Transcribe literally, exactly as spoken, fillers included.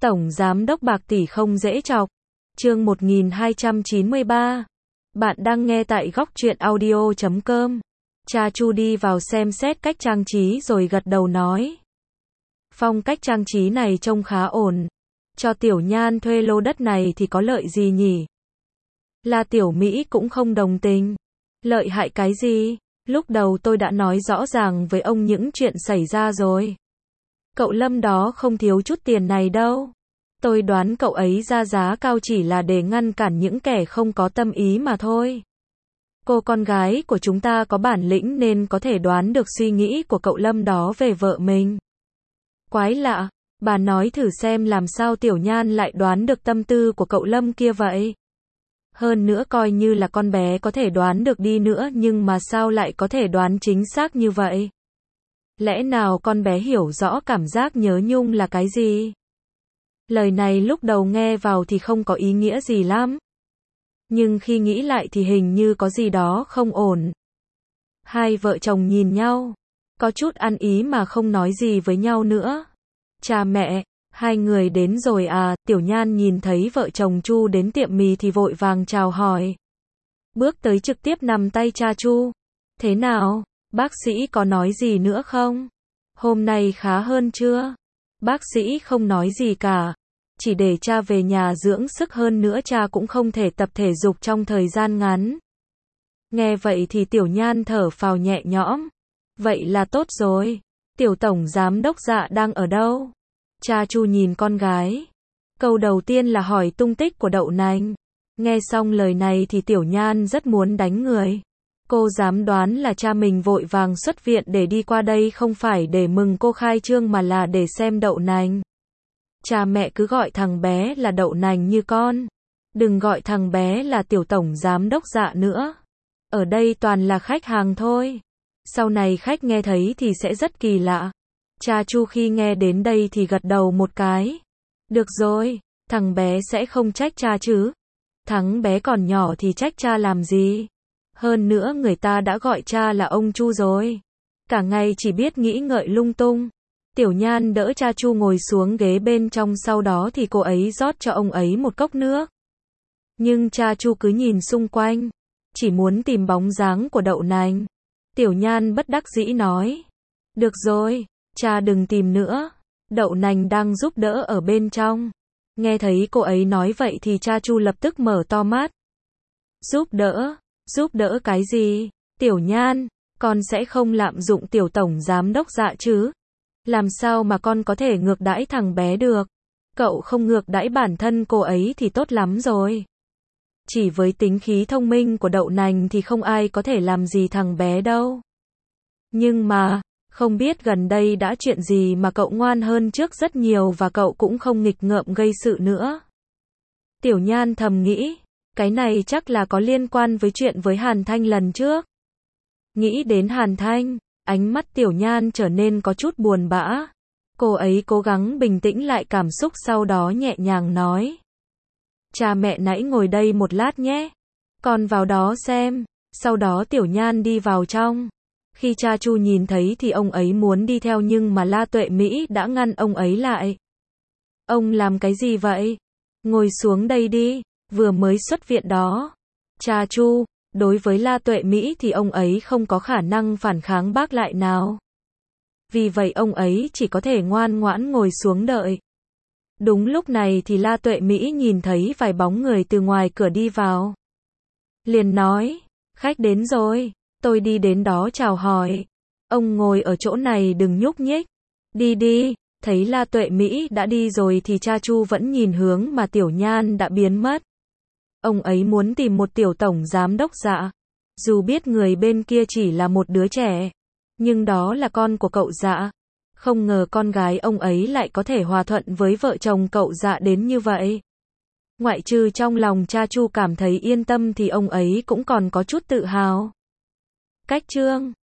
Tổng Giám đốc bạc tỷ không dễ chọc. Chương một nghìn hai trăm chín mươi ba. Bạn đang nghe tại góc truyện audio chấm com. Cha Chu đi vào xem xét cách trang trí rồi gật đầu nói. Phong cách trang trí này trông khá ổn. Cho Tiểu Nhan thuê lô đất này thì có lợi gì nhỉ? La Tiểu Mỹ cũng không đồng tình. Lợi hại cái gì? Lúc đầu tôi đã nói rõ ràng với ông những chuyện xảy ra rồi. Cậu Lâm đó không thiếu chút tiền này đâu. Tôi đoán cậu ấy ra giá cao chỉ là để ngăn cản những kẻ không có tâm ý mà thôi. Cô con gái của chúng ta có bản lĩnh nên có thể đoán được suy nghĩ của cậu Lâm đó về vợ mình. Quái lạ, bà nói thử xem làm sao Tiểu Nhan lại đoán được tâm tư của cậu Lâm kia vậy. Hơn nữa coi như là con bé có thể đoán được đi nữa nhưng mà sao lại có thể đoán chính xác như vậy? Lẽ nào con bé hiểu rõ cảm giác nhớ nhung là cái gì? Lời này lúc đầu nghe vào thì không có ý nghĩa gì lắm. Nhưng khi nghĩ lại thì hình như có gì đó không ổn. Hai vợ chồng nhìn nhau, có chút ăn ý mà không nói gì với nhau nữa. Cha mẹ, hai người đến rồi à? Tiểu Nhan nhìn thấy vợ chồng Chu đến tiệm mì thì vội vàng chào hỏi. Bước tới trực tiếp nắm tay cha Chu. Thế nào? Bác sĩ có nói gì nữa không? Hôm nay khá hơn chưa? Bác sĩ không nói gì cả. Chỉ để cha về nhà dưỡng sức, hơn nữa cha cũng không thể tập thể dục trong thời gian ngắn. Nghe vậy thì Tiểu Nhan thở phào nhẹ nhõm. Vậy là tốt rồi. Tiểu Tổng Giám đốc Dạ đang ở đâu? Cha Chu nhìn con gái. Câu đầu tiên là hỏi tung tích của Đậu Nành. Nghe xong lời này thì Tiểu Nhan rất muốn đánh người. Cô dám đoán là cha mình vội vàng xuất viện để đi qua đây không phải để mừng cô khai trương mà là để xem Đậu Nành. Cha mẹ cứ gọi thằng bé là Đậu Nành như con. Đừng gọi thằng bé là Tiểu Tổng Giám đốc Dạ nữa. Ở đây toàn là khách hàng thôi. Sau này khách nghe thấy thì sẽ rất kỳ lạ. Cha Chu khi nghe đến đây thì gật đầu một cái. Được rồi, thằng bé sẽ không trách cha chứ. Thằng bé còn nhỏ thì trách cha làm gì. Hơn nữa người ta đã gọi cha là ông Chu rồi. Cả ngày chỉ biết nghĩ ngợi lung tung. Tiểu Nhan đỡ cha Chu ngồi xuống ghế bên trong, sau đó thì cô ấy rót cho ông ấy một cốc nước. Nhưng cha Chu cứ nhìn xung quanh, chỉ muốn tìm bóng dáng của Đậu Nành. Tiểu Nhan bất đắc dĩ nói. Được rồi, cha đừng tìm nữa. Đậu Nành đang giúp đỡ ở bên trong. Nghe thấy cô ấy nói vậy thì cha Chu lập tức mở to mắt. Giúp đỡ? Giúp đỡ cái gì? Tiểu Nhan, con sẽ không lạm dụng Tiểu Tổng Giám đốc Dạ chứ? Làm sao mà con có thể ngược đãi thằng bé được? Cậu không ngược đãi bản thân cô ấy thì tốt lắm rồi. Chỉ với tính khí thông minh của Đậu Nành thì không ai có thể làm gì thằng bé đâu. Nhưng mà, không biết gần đây đã chuyện gì mà cậu ngoan hơn trước rất nhiều và cậu cũng không nghịch ngợm gây sự nữa. Tiểu Nhan thầm nghĩ, cái này chắc là có liên quan với chuyện với Hàn Thanh lần trước. Nghĩ đến Hàn Thanh, ánh mắt Tiểu Nhan trở nên có chút buồn bã. Cô ấy cố gắng bình tĩnh lại cảm xúc, sau đó nhẹ nhàng nói. Cha mẹ nãy ngồi đây một lát nhé. Con vào đó xem. Sau đó Tiểu Nhan đi vào trong. Khi cha Chu nhìn thấy thì ông ấy muốn đi theo nhưng mà La Tuệ Mỹ đã ngăn ông ấy lại. Ông làm cái gì vậy? Ngồi xuống đây đi, vừa mới xuất viện đó. Cha Chu, đối với La Tuệ Mỹ thì ông ấy không có khả năng phản kháng bác lại nào. Vì vậy ông ấy chỉ có thể ngoan ngoãn ngồi xuống đợi. Đúng lúc này thì La Tuệ Mỹ nhìn thấy vài bóng người từ ngoài cửa đi vào. Liền nói, khách đến rồi, tôi đi đến đó chào hỏi. Ông ngồi ở chỗ này đừng nhúc nhích. Đi đi. Thấy La Tuệ Mỹ đã đi rồi thì cha Chu vẫn nhìn hướng mà Tiểu Nhan đã biến mất. Ông ấy muốn tìm một Tiểu Tổng Giám đốc Dạ. Dù biết người bên kia chỉ là một đứa trẻ, nhưng đó là con của cậu Dạ. Không ngờ con gái ông ấy lại có thể hòa thuận với vợ chồng cậu Dạ đến như vậy. Ngoại trừ trong lòng cha Chu cảm thấy yên tâm thì ông ấy cũng còn có chút tự hào. Cách chương